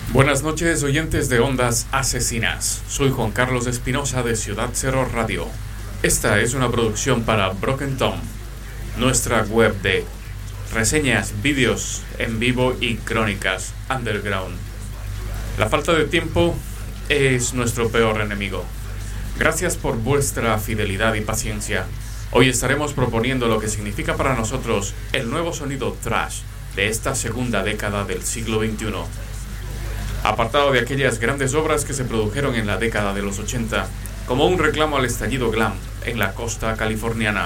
Buenas noches, oyentes de Ondas Asesinas. Soy Juan Carlos Espinosa de Ciudad Cero Radio. Esta es una producción para Broken Tom, nuestra web de reseñas, vídeos en vivo y crónicas underground. La falta de tiempo es nuestro peor enemigo. Gracias por vuestra fidelidad y paciencia. Hoy estaremos proponiendo lo que significa para nosotros el nuevo sonido thrash de esta segunda década del siglo XXI. Apartado de aquellas grandes obras que se produjeron en la década de los 80, como un reclamo al estallido glam en la costa californiana.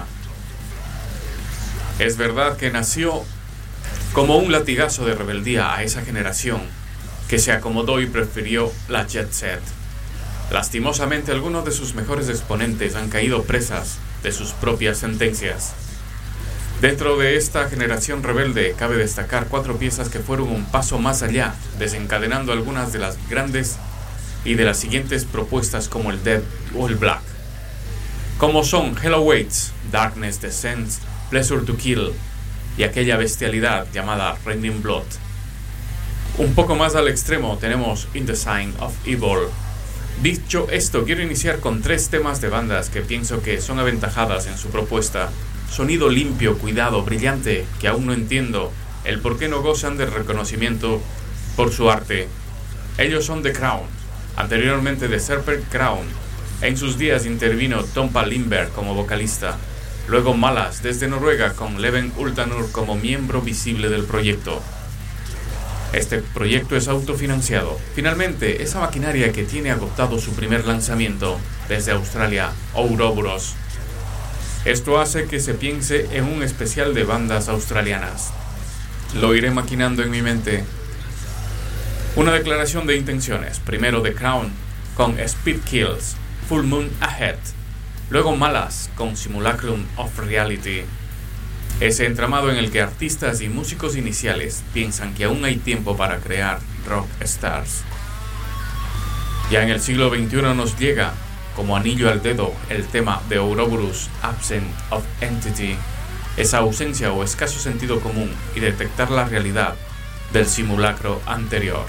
Es verdad que nació como un latigazo de rebeldía a esa generación que se acomodó y prefirió la jet set. Lastimosamente, algunos de sus mejores exponentes han caído presas de sus propias sentencias. Dentro de esta generación rebelde cabe destacar 4 piezas que fueron un paso más allá, desencadenando algunas de las grandes y de las siguientes propuestas como el Dead o el Black, como son Hell Awaits, Darkness Descends, Pleasure to Kill y aquella bestialidad llamada Raining Blood. Un poco más al extremo tenemos In the Sign of Evil. Dicho esto, quiero iniciar con 3 temas de bandas que pienso que son aventajadas en su propuesta. Sonido limpio, cuidado, brillante, que aún no entiendo el por qué no gozan de reconocimiento por su arte. Ellos son The Crown, anteriormente de Serpent Crown. En sus días intervino Tompa Lindberg como vocalista. Luego Malas desde Noruega con Leven Ultanur como miembro visible del proyecto. Este proyecto es autofinanciado. Finalmente, esa maquinaria que tiene agotado su primer lanzamiento desde Australia, Ouroboros. Esto hace que se piense en un especial de bandas australianas. Lo iré maquinando en mi mente. Una declaración de intenciones. Primero The Crown con Speed Kills, Full Moon Ahead. Luego Malas con Simulacrum of Reality. Ese entramado en el que artistas y músicos iniciales piensan que aún hay tiempo para crear rock stars. Ya en el siglo XXI nos llega como anillo al dedo el tema de Ouroboros, Absent of Entity, esa ausencia o escaso sentido común y detectar la realidad del simulacro anterior.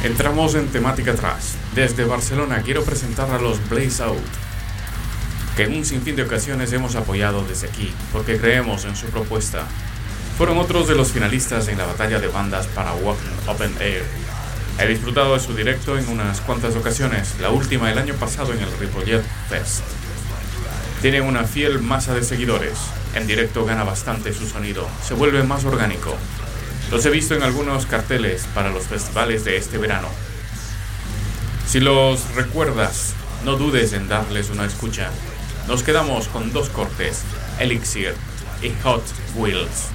Entramos en temática atrás. Desde Barcelona quiero presentar a los Blaze Out, que en un sinfín de ocasiones hemos apoyado desde aquí, porque creemos en su propuesta. Fueron otros de los finalistas en la batalla de bandas para Wacken Open Air. He disfrutado de su directo en unas cuantas ocasiones, la última el año pasado en el Ripollet Fest. Tienen una fiel masa de seguidores. En directo gana bastante su sonido, se vuelve más orgánico. Los he visto en algunos carteles para los festivales de este verano. Si los recuerdas, no dudes en darles una escucha. Nos quedamos con dos cortes, Elixir y Hot Wheels.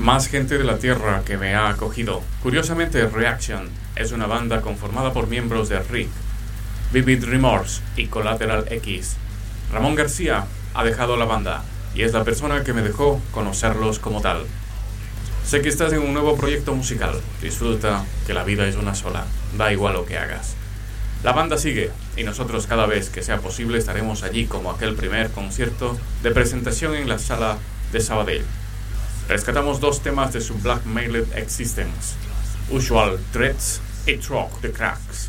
Más gente de la tierra que me ha acogido. Curiosamente, Reaction es una banda conformada por miembros de Rick, Vivid Remorse y Collateral X. Ramón García ha dejado la banda y es la persona que me dejó conocerlos como tal. Sé que estás en un nuevo proyecto musical. Disfruta, que la vida es una sola. Da igual lo que hagas. La banda sigue y nosotros cada vez que sea posible estaremos allí como aquel primer concierto de presentación en la sala de Sabadell. Rescatamos 2 temas de su Black Mailed Existence, Usual Threats y Rock the Cracks.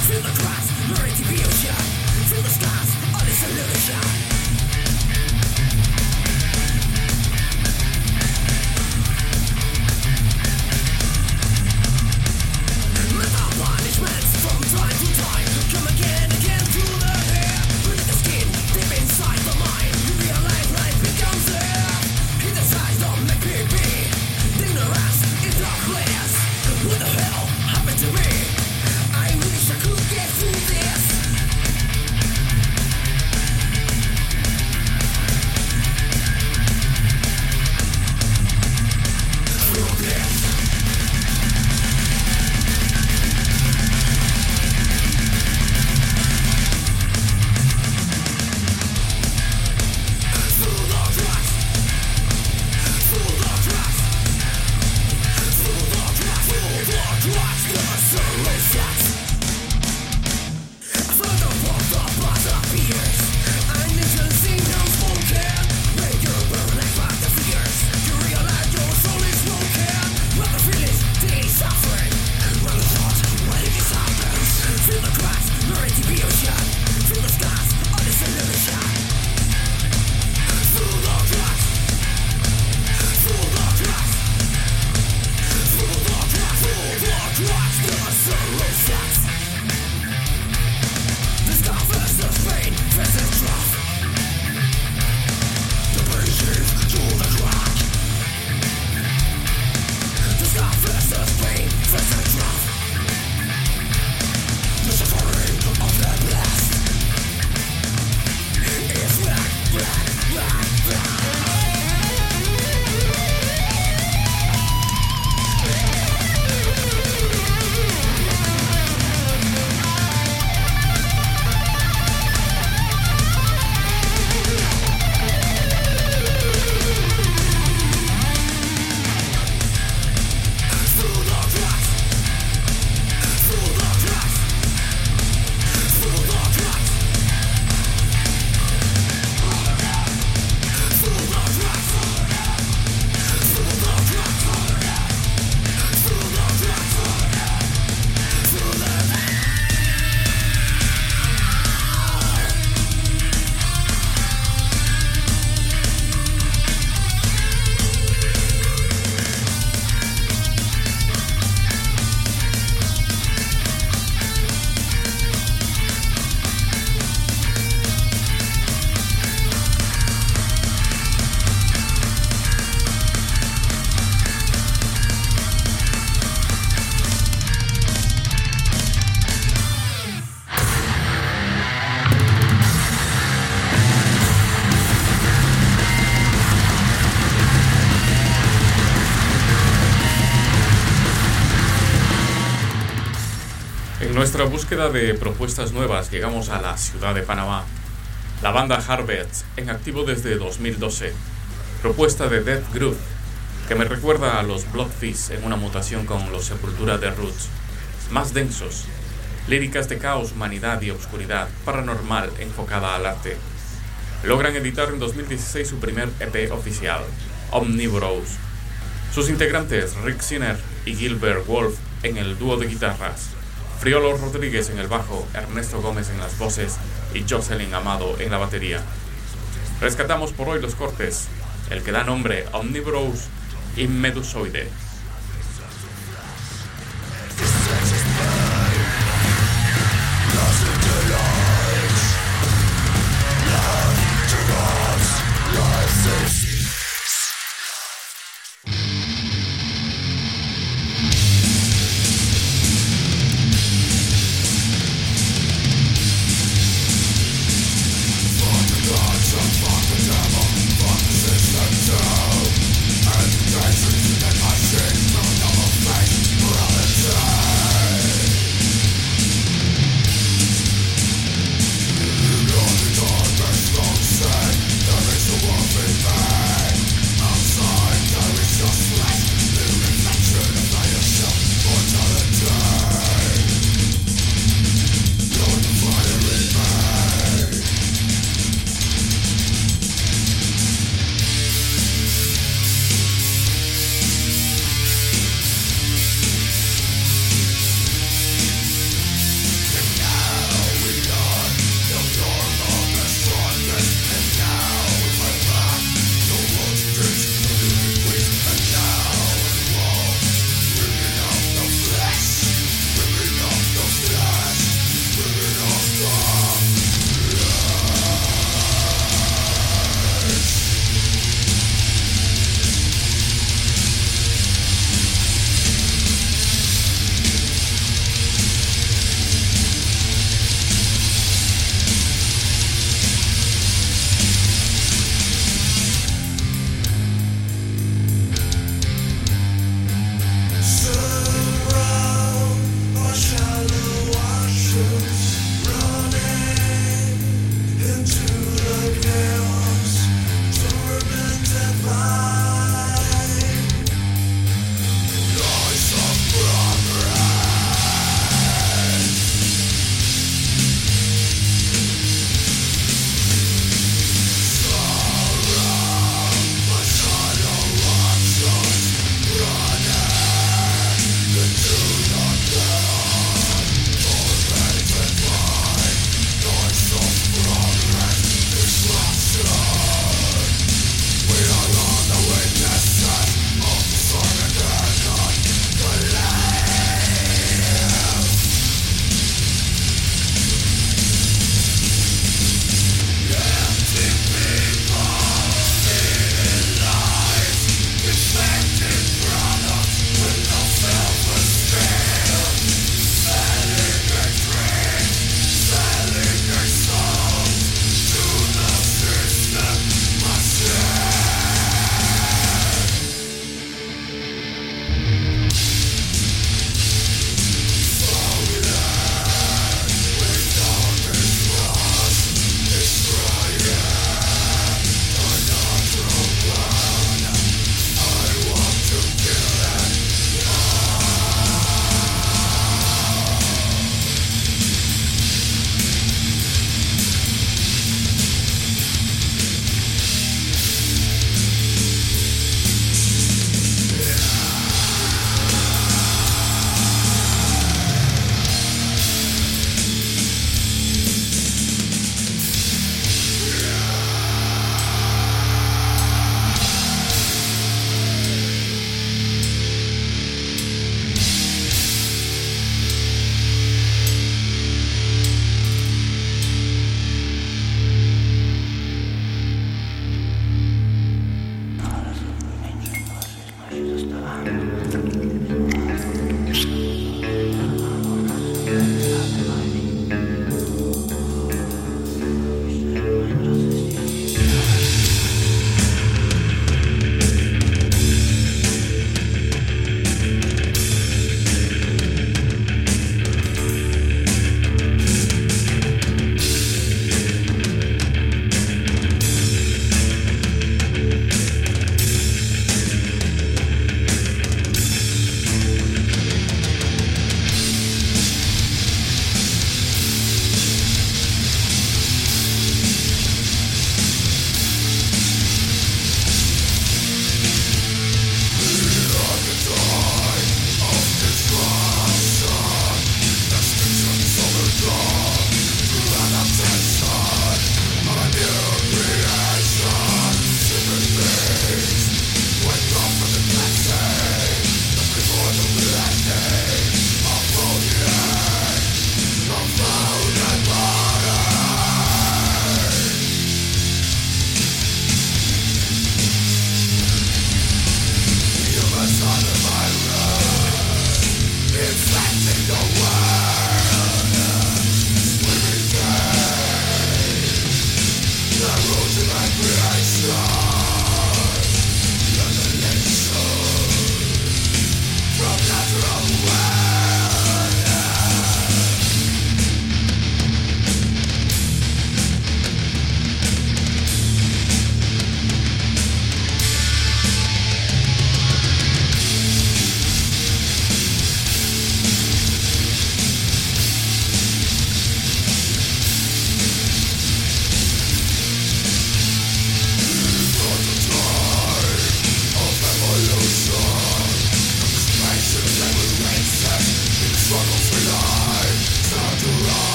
En nuestra búsqueda de propuestas nuevas llegamos a la ciudad de Panamá. La banda Harvest, en activo desde 2012. Propuesta de Death Groove, que me recuerda a los Bloodfist en una mutación con los Sepultura de Roots. Más densos, líricas de caos, humanidad y obscuridad, paranormal enfocada al arte. Logran editar en 2016 su primer EP oficial, Omnivorous. Sus integrantes Rick Sinner y Gilbert Wolf en el dúo de guitarras, Friolo Rodríguez en el bajo, Ernesto Gómez en las voces y Jocelyn Amado en la batería. Rescatamos por hoy los cortes, el que da nombre a Omnivorous y Medusoide. Shit.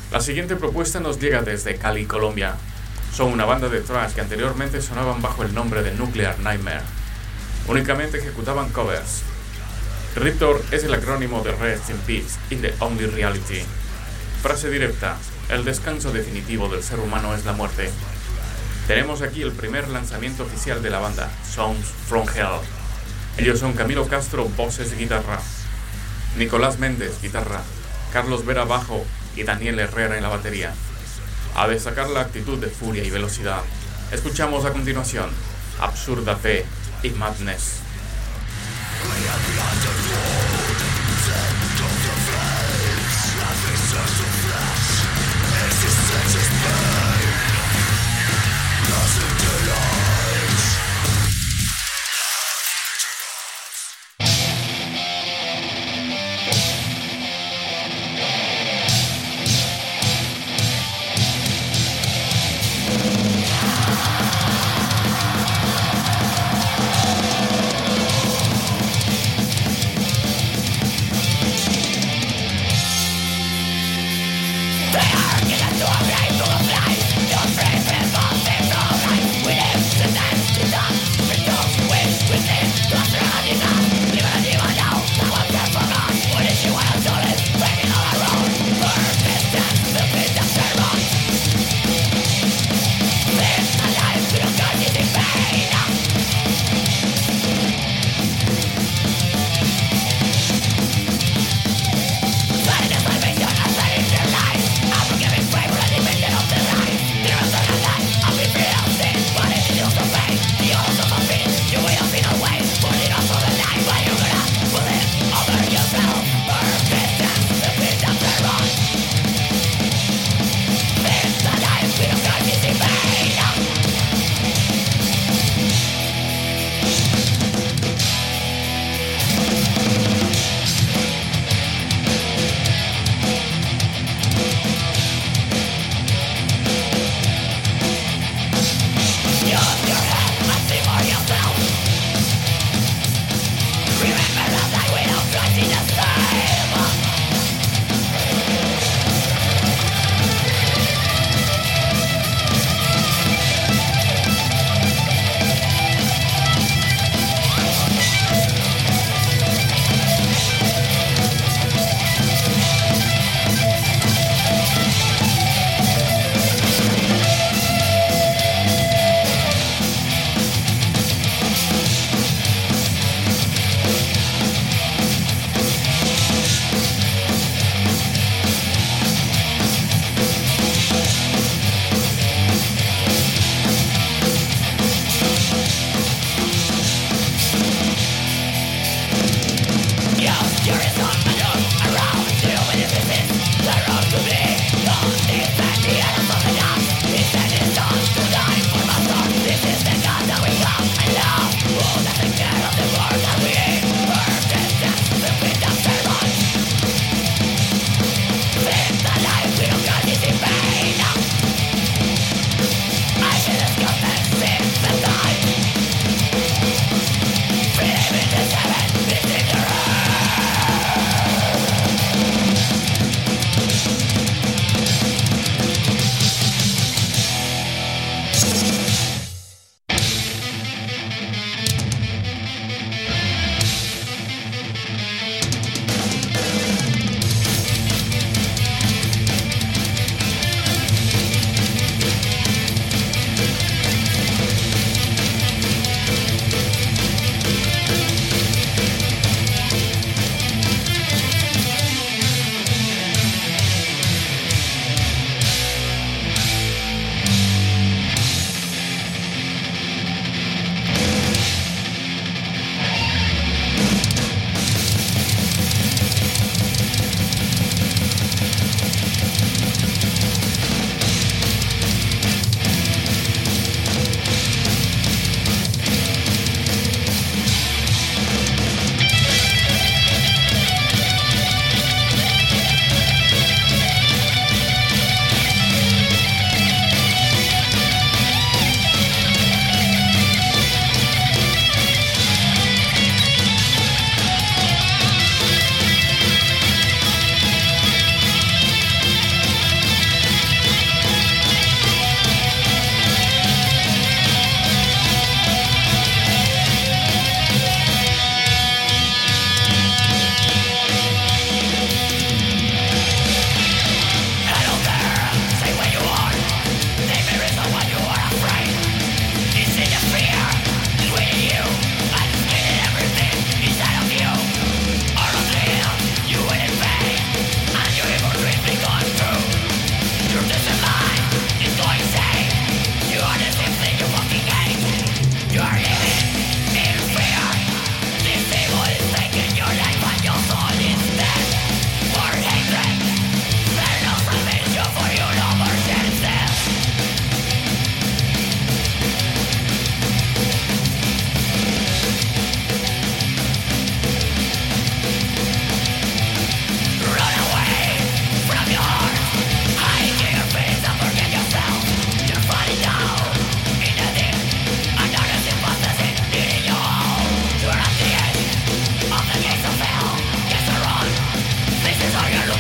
La siguiente propuesta nos llega desde Cali, Colombia. Son una banda de thrash que anteriormente sonaban bajo el nombre de Nuclear Nightmare. Únicamente ejecutaban covers. Riptor es el acrónimo de Rest in Peace in the Only Reality. Frase directa: el descanso definitivo del ser humano es la muerte. Tenemos aquí el primer lanzamiento oficial de la banda, Sounds from Hell. Ellos son Camilo Castro, voces y guitarra, Nicolás Méndez, guitarra, Carlos Vera, bajo y Daniel Herrera en la batería. A destacar la actitud de furia y velocidad. Escuchamos a continuación Absurda Fe y Madness.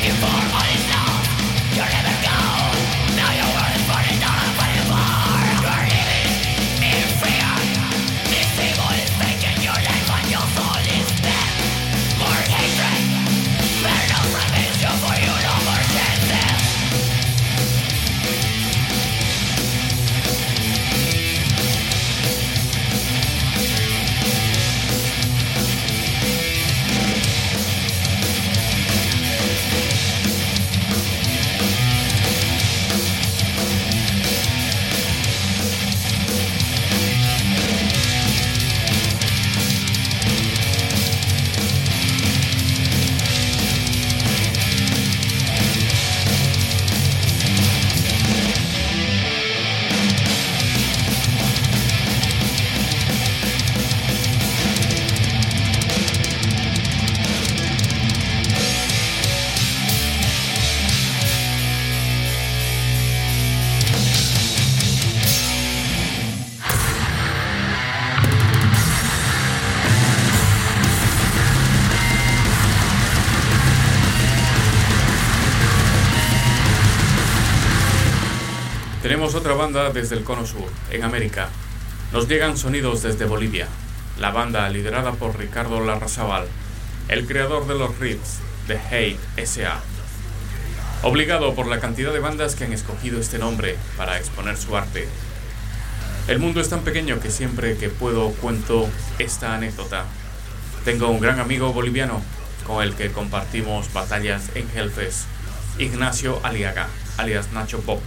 Tenemos otra banda desde el Cono Sur, en América. Nos llegan sonidos desde Bolivia. La banda liderada por Ricardo Larrazábal, el creador de los riffs de Hate S.A. Obligado por la cantidad de bandas que han escogido este nombre para exponer su arte. El mundo es tan pequeño que siempre que puedo cuento esta anécdota. Tengo un gran amigo boliviano con el que compartimos batallas en Hellfest, Ignacio Aliaga, alias Nacho Pop.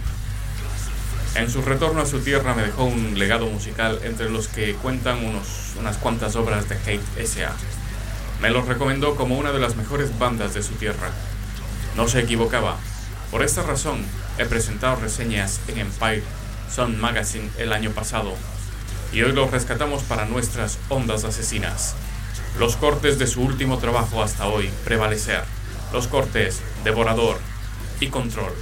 En su retorno a su tierra me dejó un legado musical entre los que cuentan unas cuantas obras de Hate S.A. Me los recomendó como una de las mejores bandas de su tierra. No se equivocaba. Por esta razón he presentado reseñas en Empire Sound Magazine el año pasado y hoy los rescatamos para nuestras ondas asesinas. Los cortes de su último trabajo hasta hoy, Prevalecer. Los cortes Devorador y Control.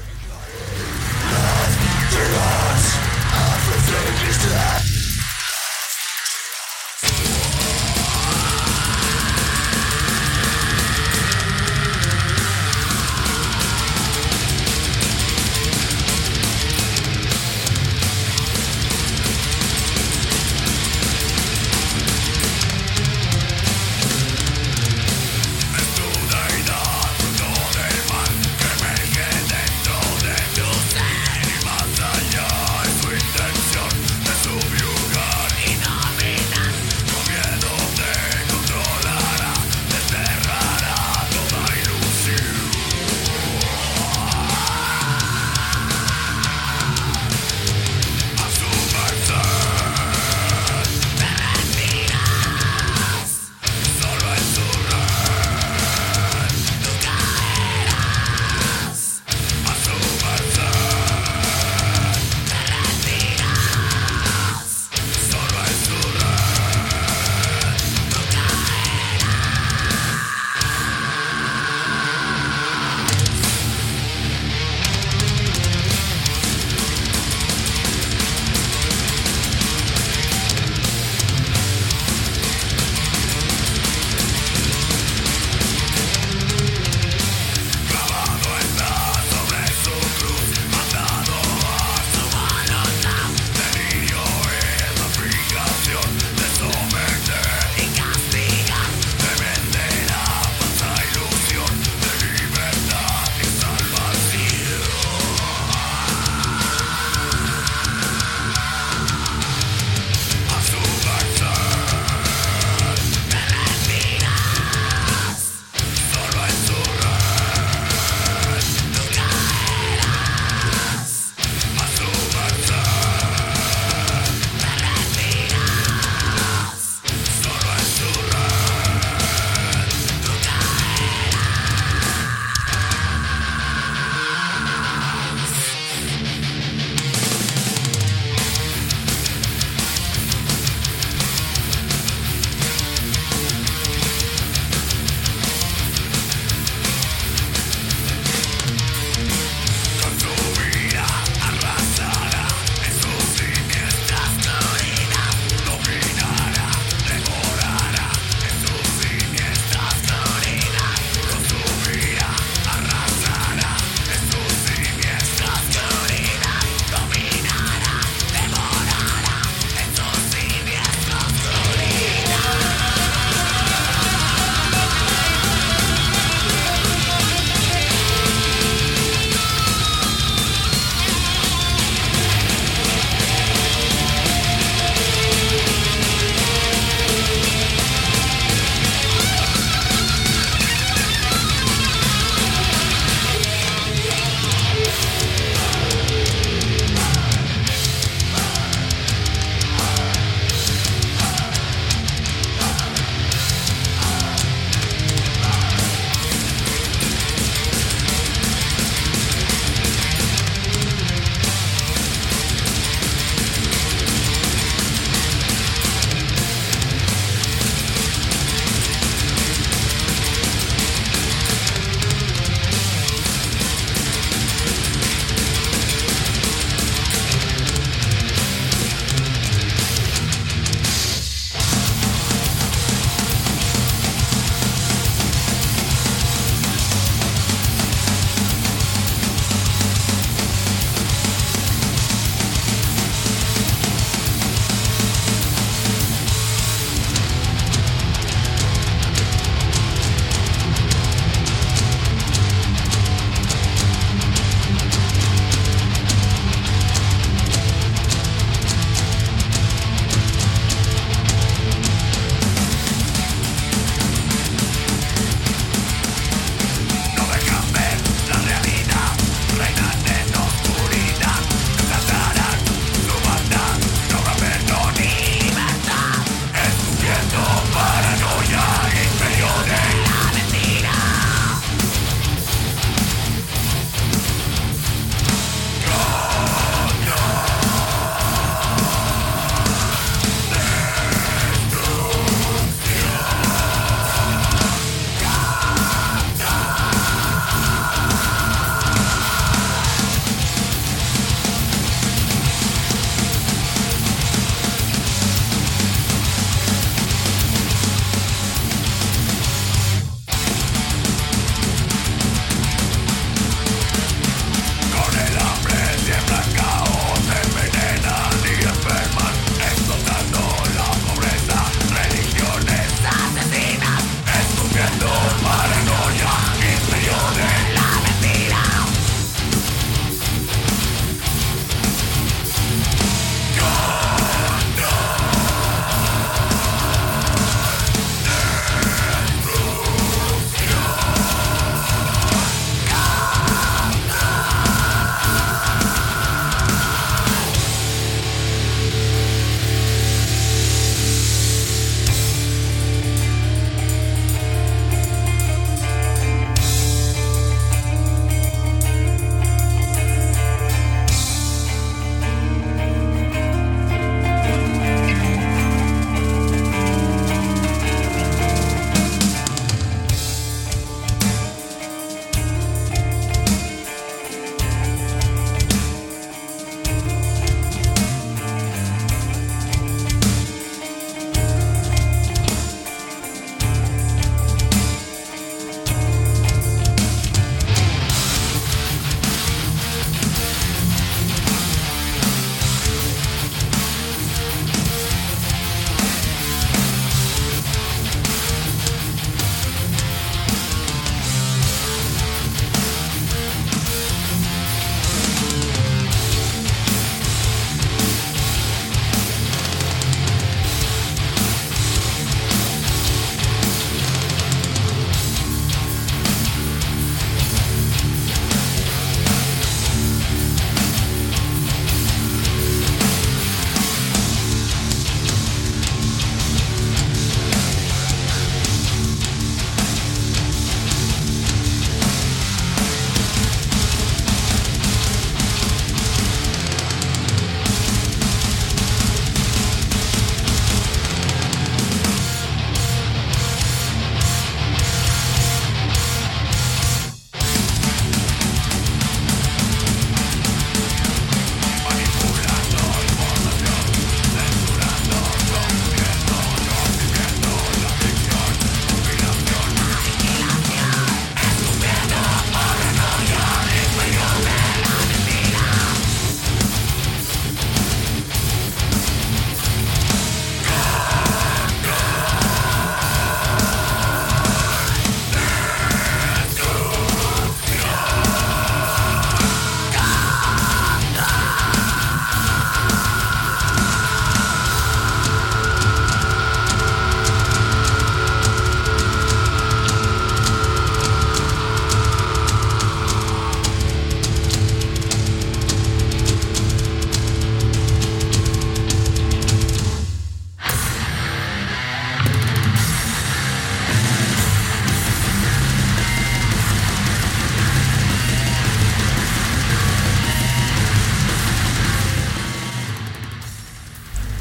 Subir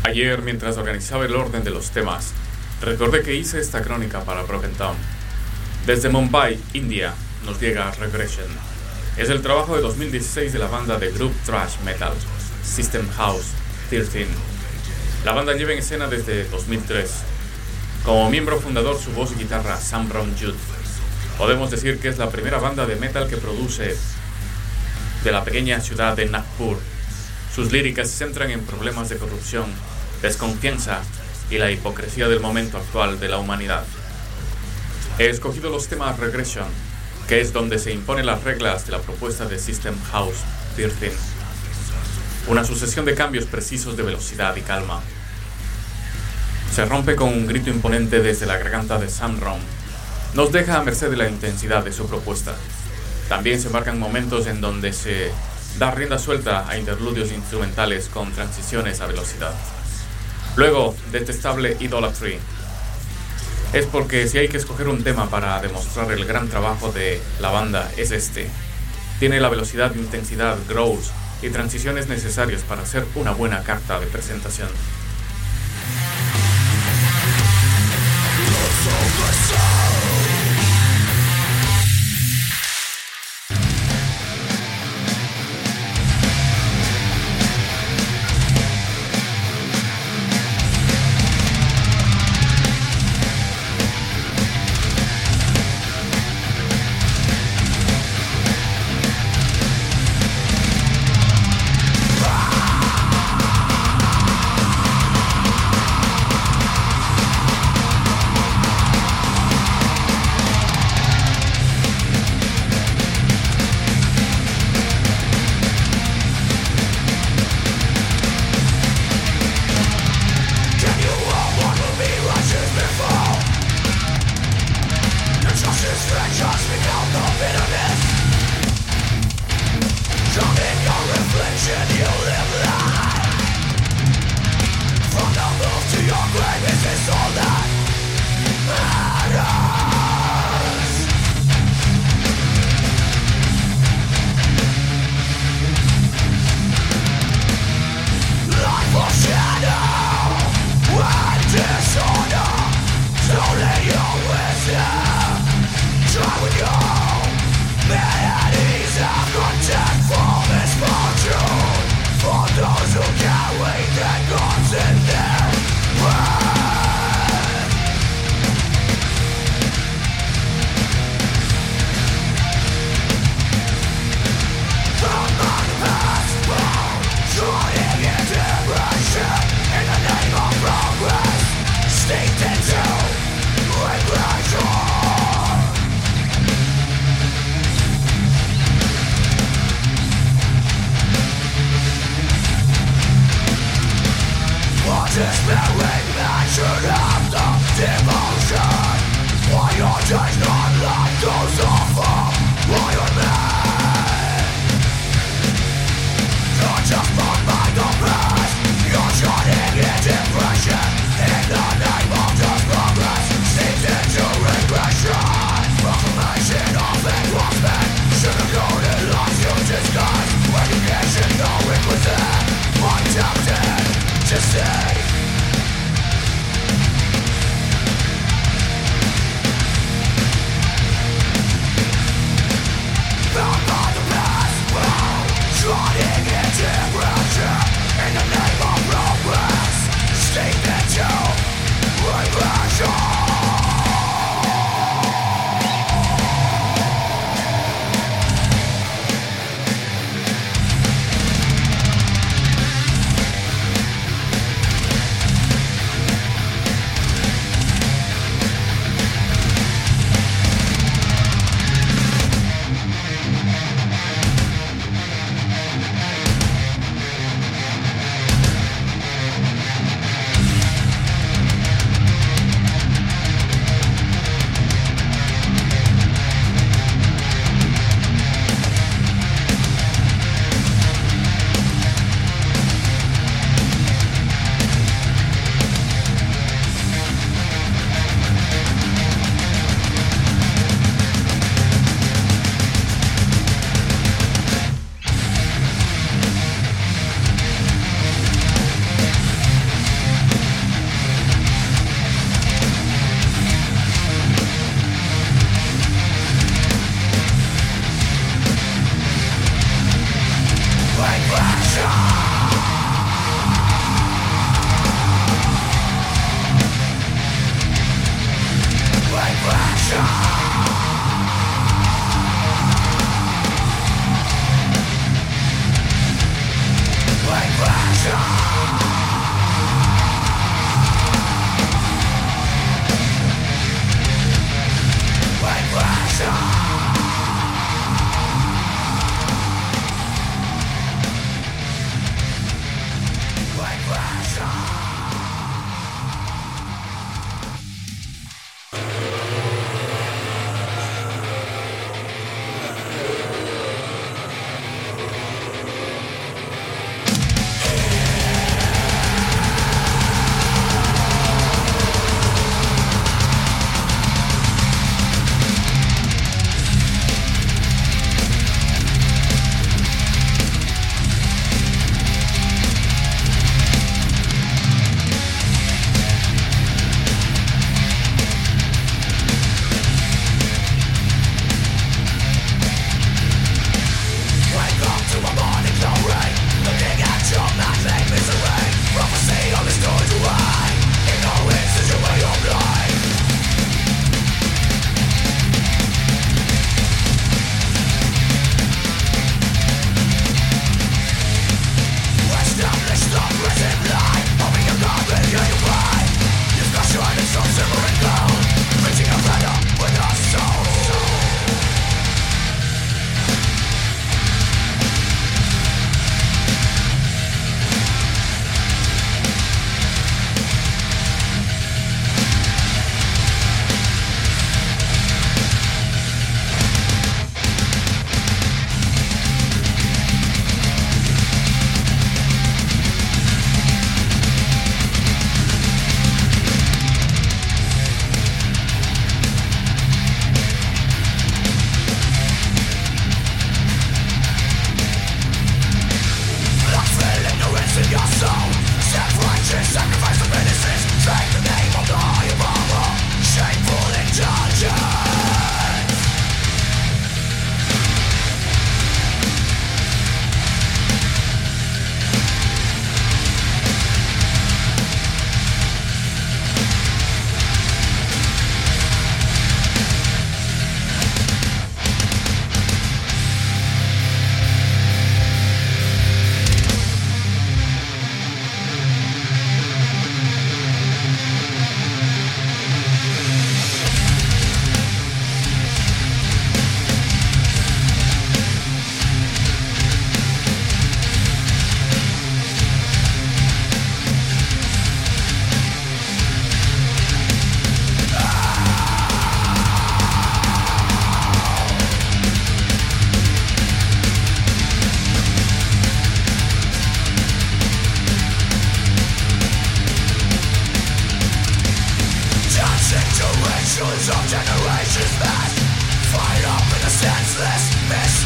Ayer, mientras organizaba el orden de los temas, recordé que hice esta crónica para Broken Town. Desde Mumbai, India, nos llega Regression. Es el trabajo de 2016 de la banda de group thrash metal System House 13. La banda lleva en escena desde 2003. Como miembro fundador, su voz y guitarra, Sam Brown Judd. Podemos decir que es la primera banda de metal que produce de la pequeña ciudad de Nagpur. Sus líricas se centran en problemas de corrupción, desconfianza y la hipocresía del momento actual de la humanidad. He escogido los temas Regression, que es donde se imponen las reglas de la propuesta de System House 13. Una sucesión de cambios precisos de velocidad y calma. Se rompe con un grito imponente desde la garganta de Sam Brown. Nos deja a merced de la intensidad de su propuesta. También se marcan momentos en donde se da rienda suelta a interludios instrumentales con transiciones a velocidad. Luego, detestable Idolatry. Es porque si hay que escoger un tema para demostrar el gran trabajo de la banda, es este. Tiene la velocidad, intensidad, growls y transiciones necesarias para hacer una buena carta de presentación.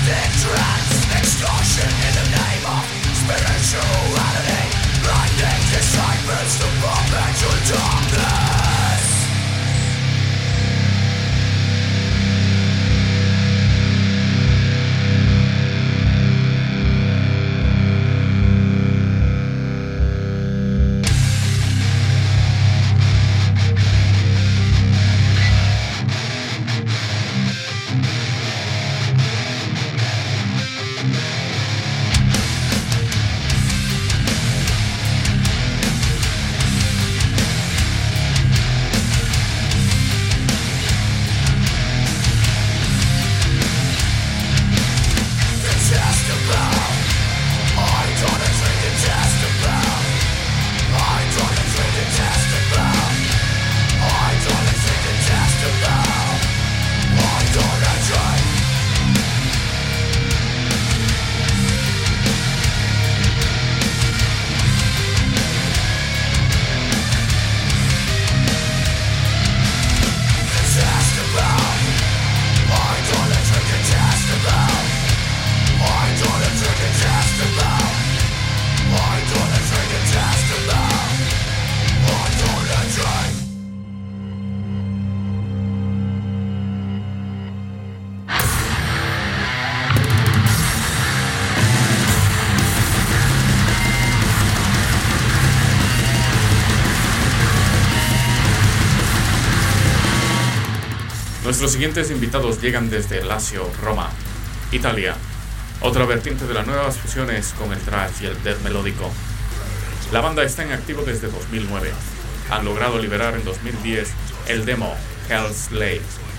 Nuestros siguientes invitados llegan desde Lazio, Roma, Italia, otra vertiente de las nuevas fusiones con el thrash y el death melódico. La banda está en activo desde 2009. Han logrado liberar en 2010 el demo Hell's Slave.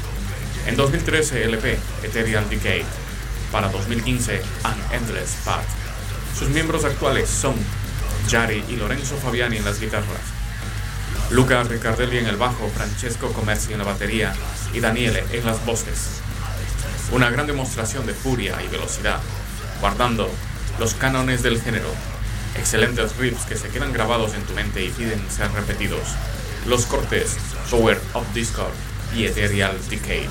En 2013 el EP Ethereal Decay. Para 2015 An Endless Path. Sus miembros actuales son Jari y Lorenzo Fabiani en las guitarras, Luca Riccardelli en el bajo, Francesco Comerci en la batería y Daniele en las voces. Una gran demostración de furia y velocidad, guardando los cánones del género. Excelentes riffs que se quedan grabados en tu mente y piden ser repetidos. Los cortes Power of Discord y Ethereal Decay.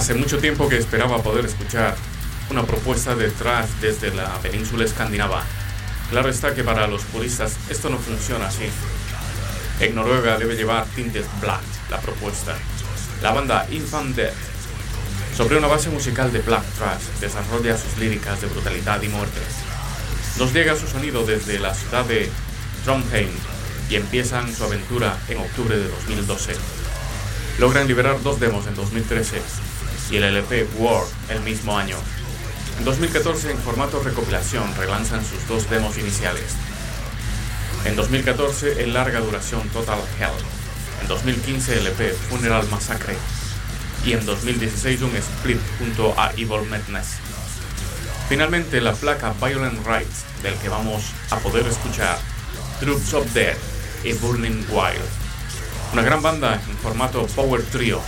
Hace mucho tiempo que esperaba poder escuchar una propuesta de thrash desde la península escandinava. Claro está que para los puristas esto no funciona así. En Noruega debe llevar tintes black la propuesta. La banda Infant Death, sobre una base musical de black thrash, desarrolla sus líricas de brutalidad y muerte. Nos llega su sonido desde la ciudad de Trondheim y empiezan su aventura en octubre de 2012. Logran liberar 2 demos en 2013 y el LP War el mismo año. En 2014, en formato recopilación, relanzan sus 2 demos iniciales. En 2014, el larga duración Total Hell. En 2015, el EP Funeral Massacre. Y en 2016, un split junto a Evil Madness. Finalmente, la placa Violent Rights, del que vamos a poder escuchar Troops of Death y Burning Wild. Una gran banda en formato Power Trio.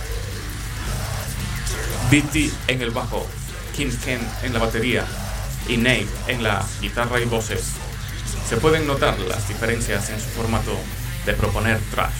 BT en el bajo, Kim Ken en la batería y Nate en la guitarra y voces. Se pueden notar las diferencias en su formato de proponer thrash.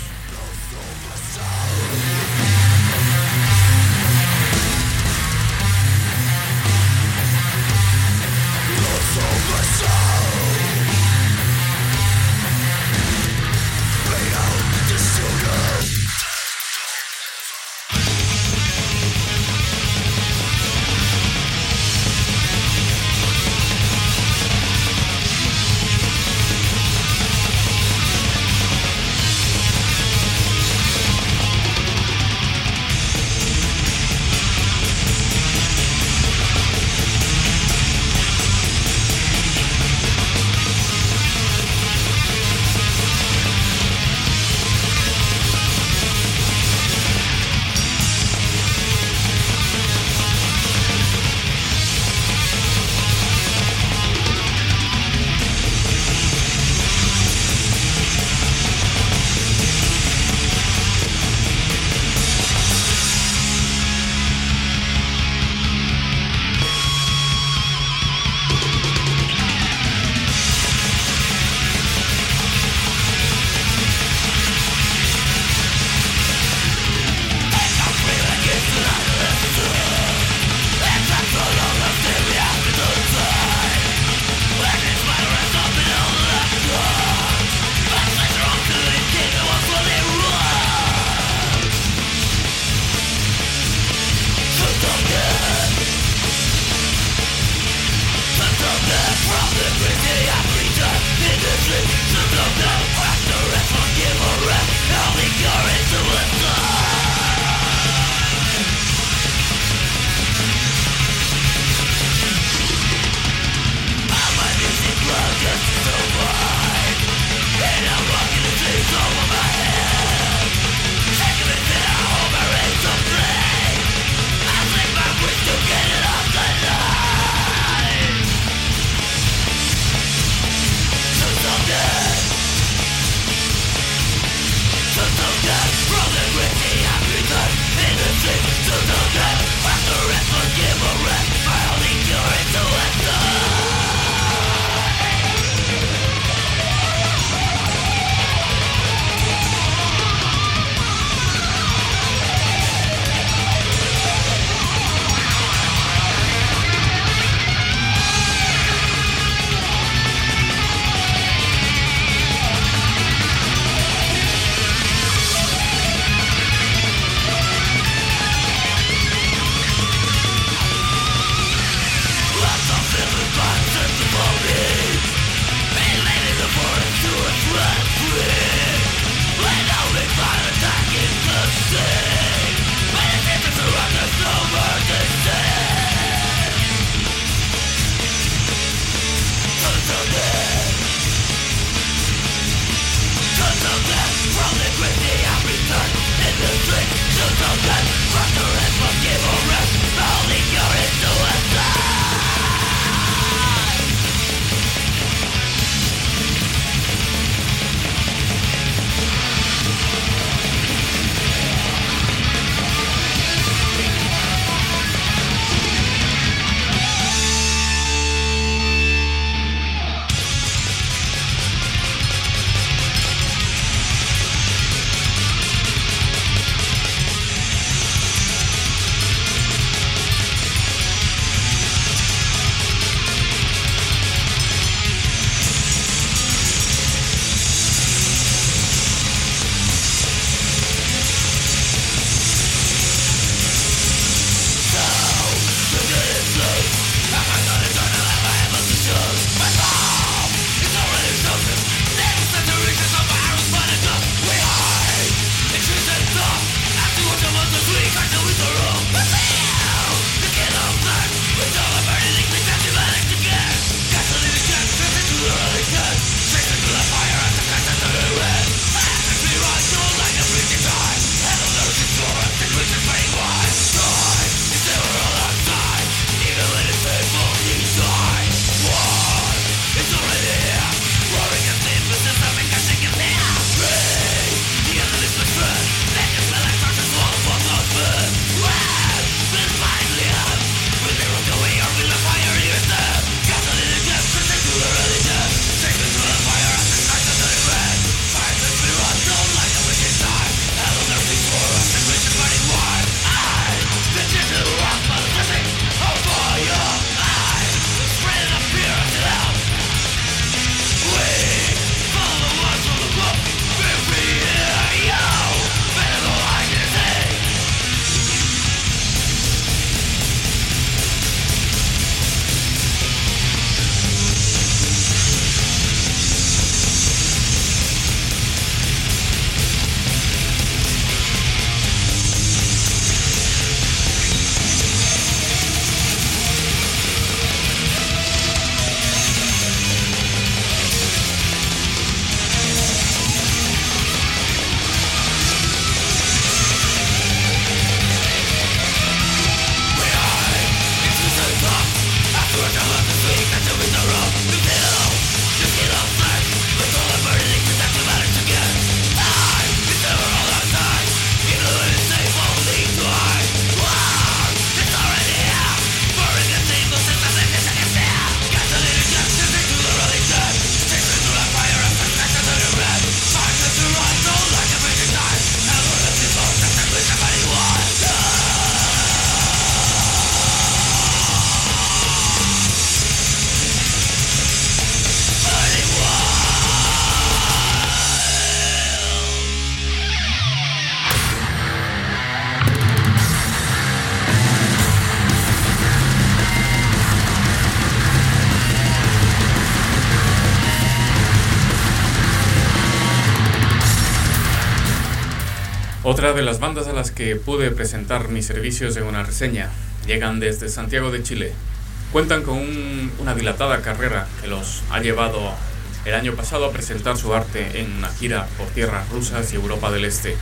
Otra de las bandas a las que pude presentar mis servicios en una reseña llegan desde Santiago de Chile. Cuentan con una dilatada carrera que los ha llevado el año pasado a presentar su arte en una gira por tierras rusas y Europa del Este,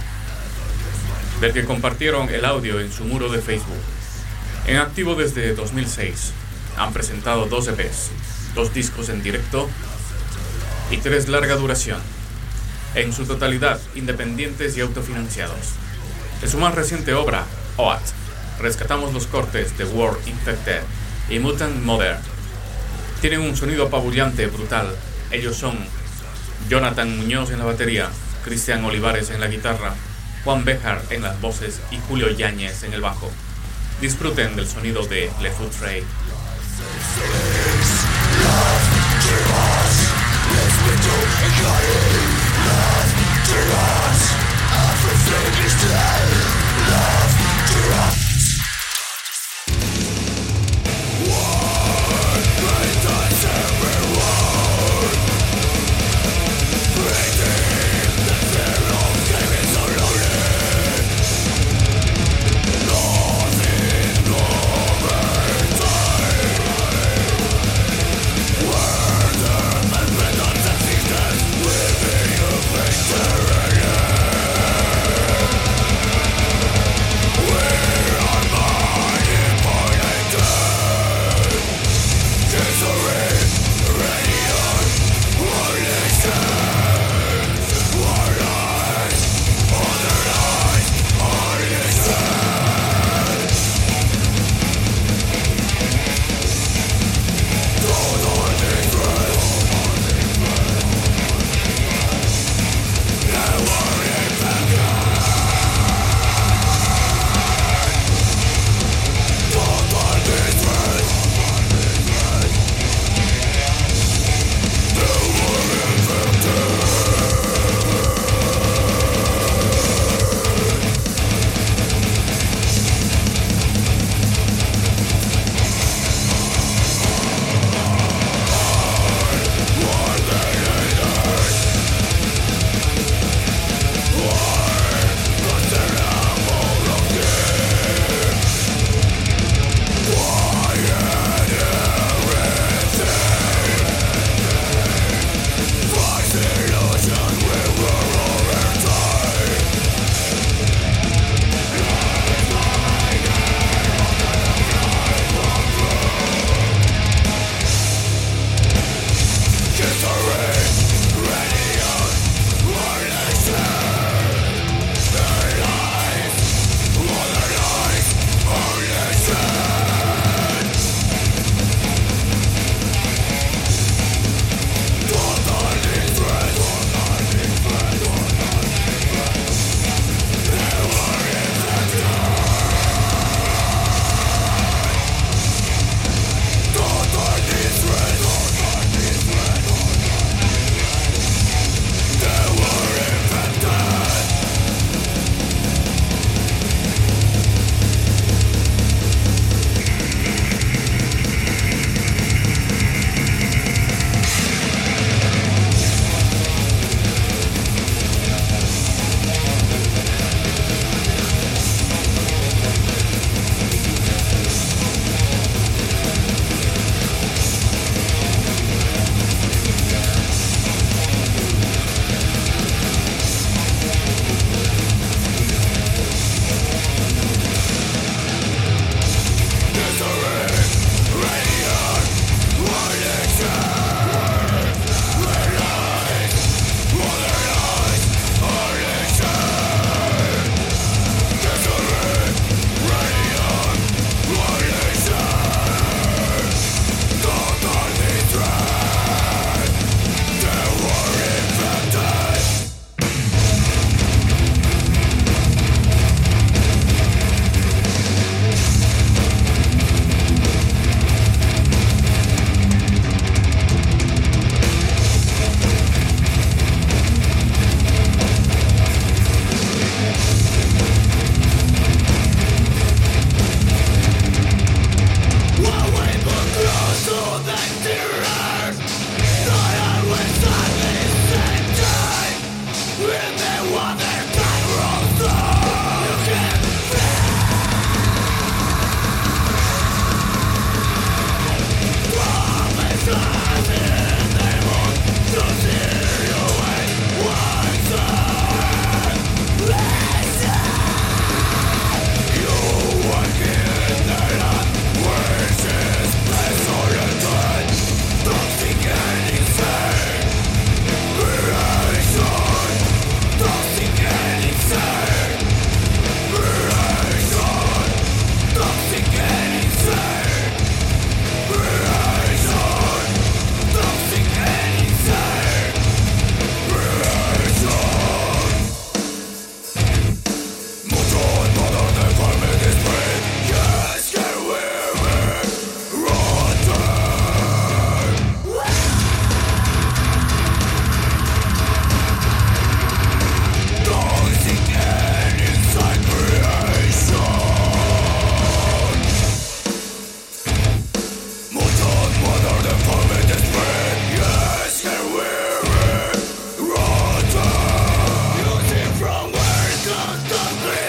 del que compartieron el audio en su muro de Facebook. En activo desde 2006, han presentado 2 EPs, 2 discos en directo y 3 larga duración, en su totalidad independientes y autofinanciados. De su más reciente obra, Oath, rescatamos los cortes de War Infected y Mutant Mother. Tienen un sonido apabullante, brutal. Ellos son Jonathan Muñoz en la batería, Cristian Olivares en la guitarra, Juan Béjar en las voces y Julio Yáñez en el bajo. Disfruten del sonido de Le Foutre.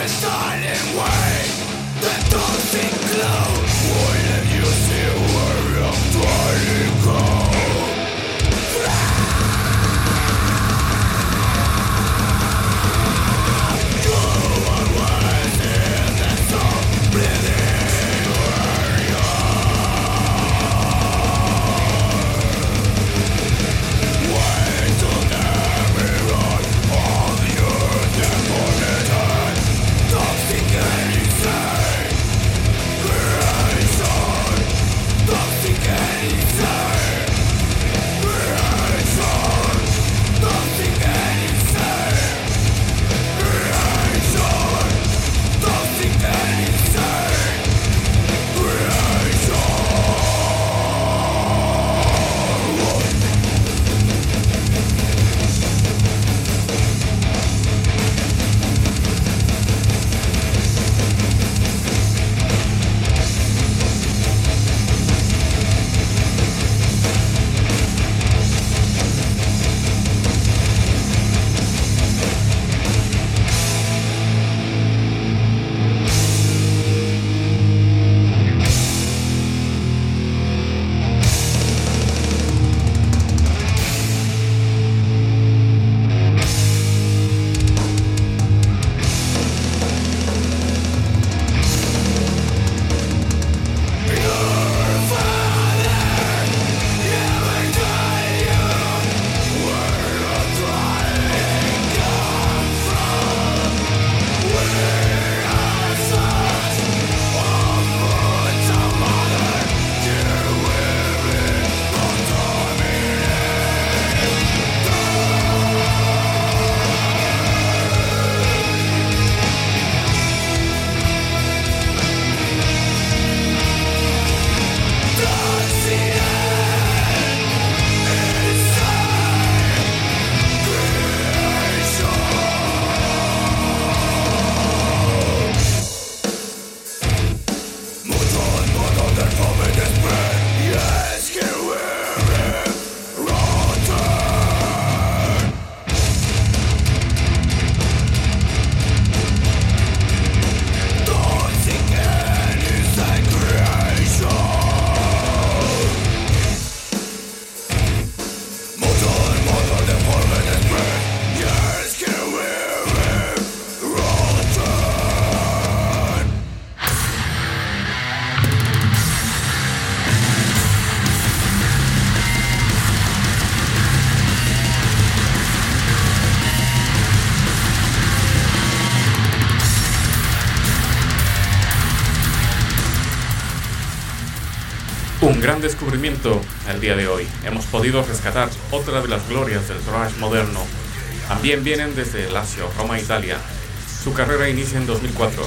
Un gran descubrimiento el día de hoy. Hemos podido rescatar otra de las glorias del thrash moderno. También vienen desde Lazio, Roma, Italia. Su carrera inicia en 2004.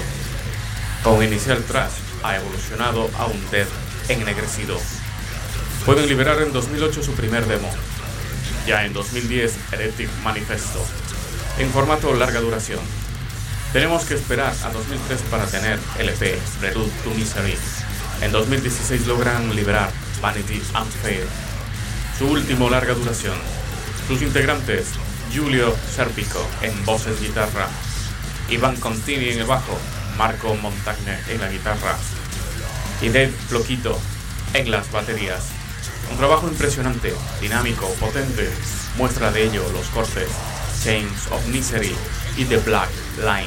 Con Initial Thrash ha evolucionado a un death ennegrecido. Pueden liberar en 2008 su primer demo. Ya en 2010, Heretic Manifesto, en formato larga duración. Tenemos que esperar a 2003 para tener LP, Prelude to Misery. En 2016 logran liberar Vanity Unfair, su último larga duración. Sus integrantes, Giulio Serpico en voces y guitarra, Iván Contini en el bajo, Marco Montagne en la guitarra y Dave Floquito en las baterías. Un trabajo impresionante, dinámico, potente. Muestra de ello los cortes Chains of Misery y The Black Line.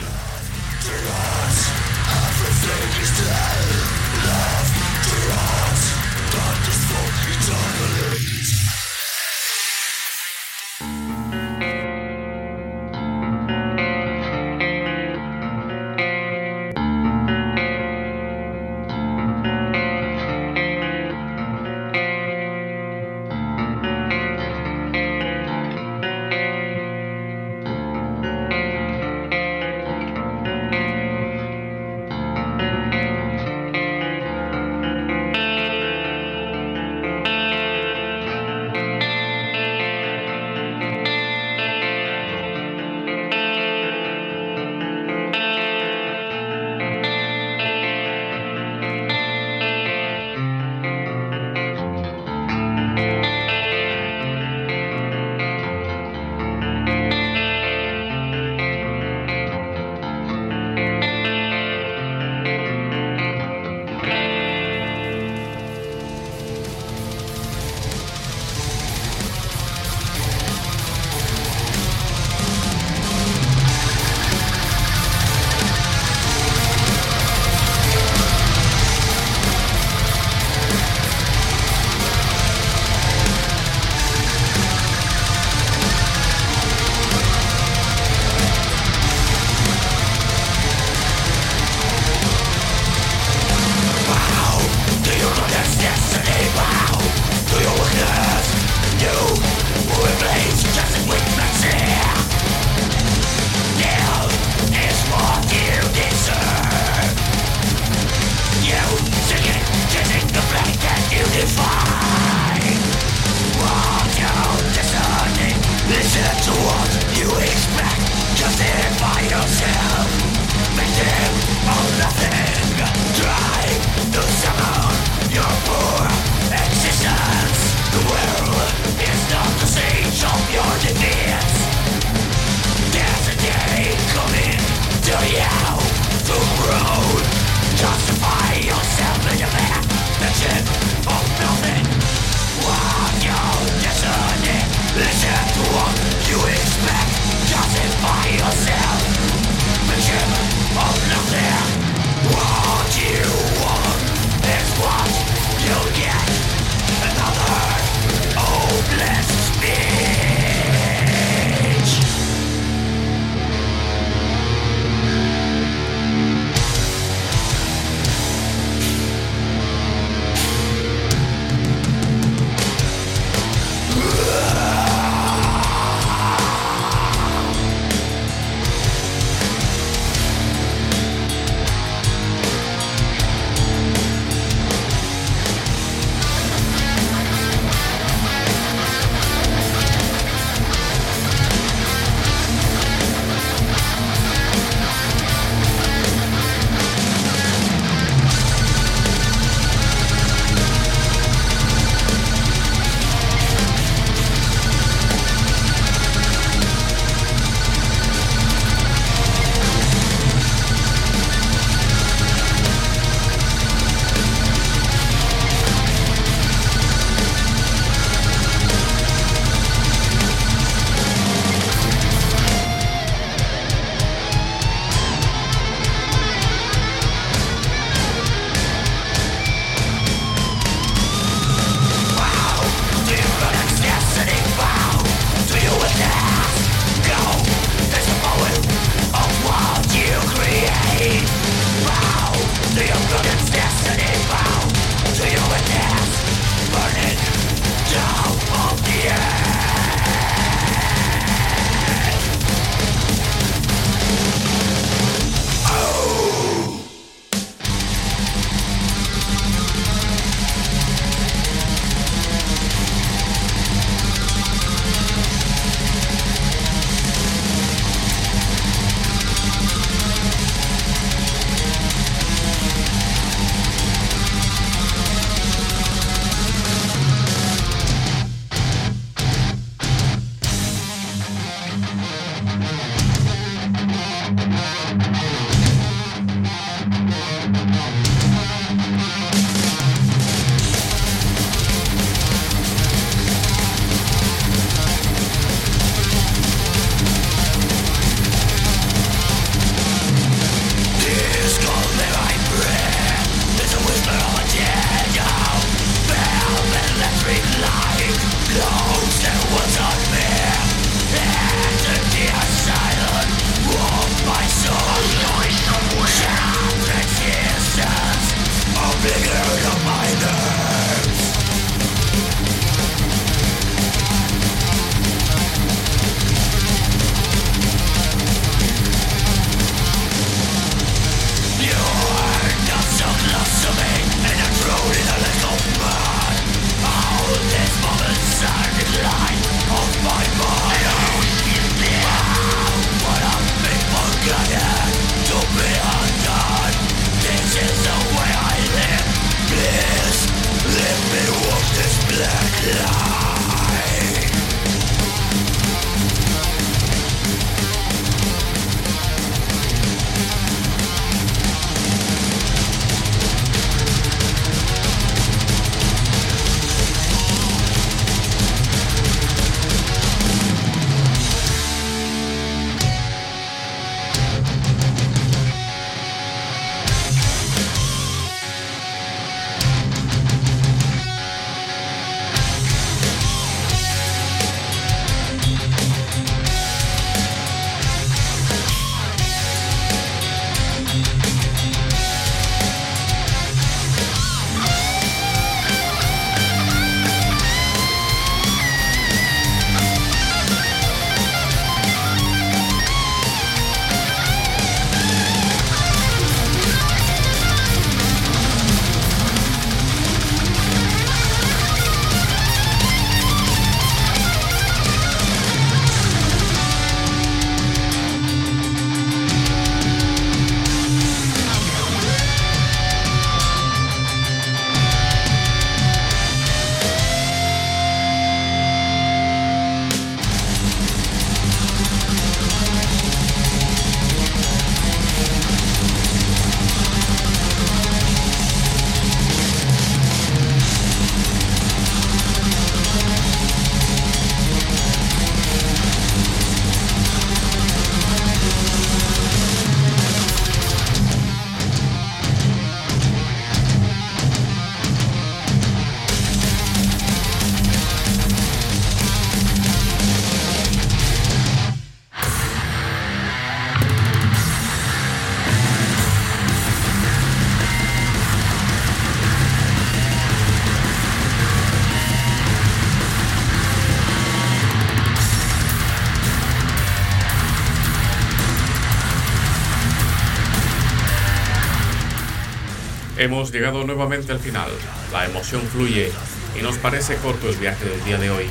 Hemos llegado nuevamente al final. La emoción fluye y nos parece corto el viaje del día de hoy.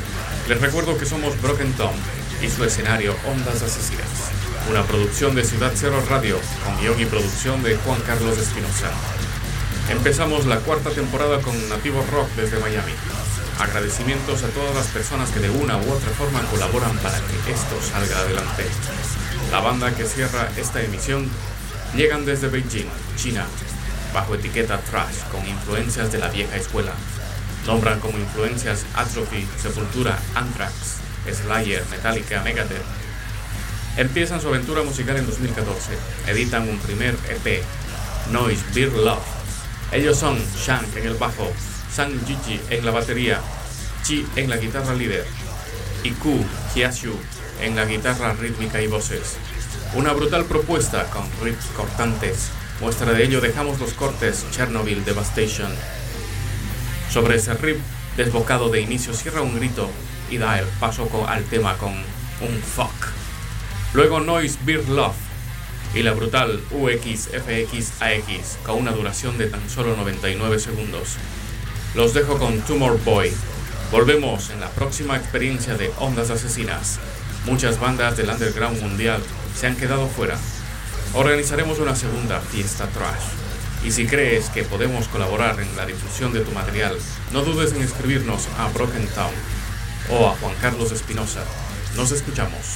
Les recuerdo que somos Broken Tom y su escenario Ondas Asesinas, una producción de Ciudad Cero Radio con guión y producción de Juan Carlos Espinosa. Empezamos la cuarta temporada con Nativo Rock desde Miami. Agradecimientos a todas las personas que de una u otra forma colaboran para que esto salga adelante. La banda que cierra esta emisión llegan desde Beijing, China, bajo etiqueta thrash con influencias de la vieja escuela. Nombran como influencias Atrophy, Sepultura, Anthrax, Slayer, Metallica, Megadeth. Empiezan su aventura musical en 2014. Editan un primer EP, Noise Beer Love. Ellos son Shank en el bajo, Sang Gigi en la batería, Chi en la guitarra líder y Ku Hyashu en la guitarra rítmica y voces. Una brutal propuesta con riffs cortantes. Muestra de ello dejamos los cortes Chernobyl Devastation. Sobre ese riff desbocado de inicio cierra un grito y da el paso al tema con un fuck. Luego Noise Beer Love y la brutal UXFXAX con una duración de tan solo 99 segundos. Los dejo con Tumor Boy. Volvemos en la próxima experiencia de Ondas Asesinas. Muchas bandas del underground mundial se han quedado fuera. Organizaremos una segunda fiesta thrash. Y si crees que podemos colaborar en la difusión de tu material, no dudes en escribirnos a Broken Town o a Juan Carlos Espinosa. Nos escuchamos.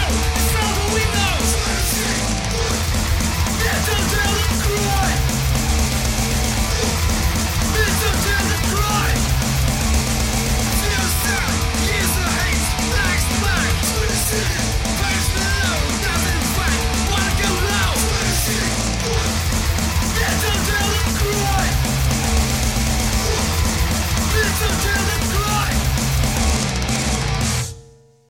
Hey!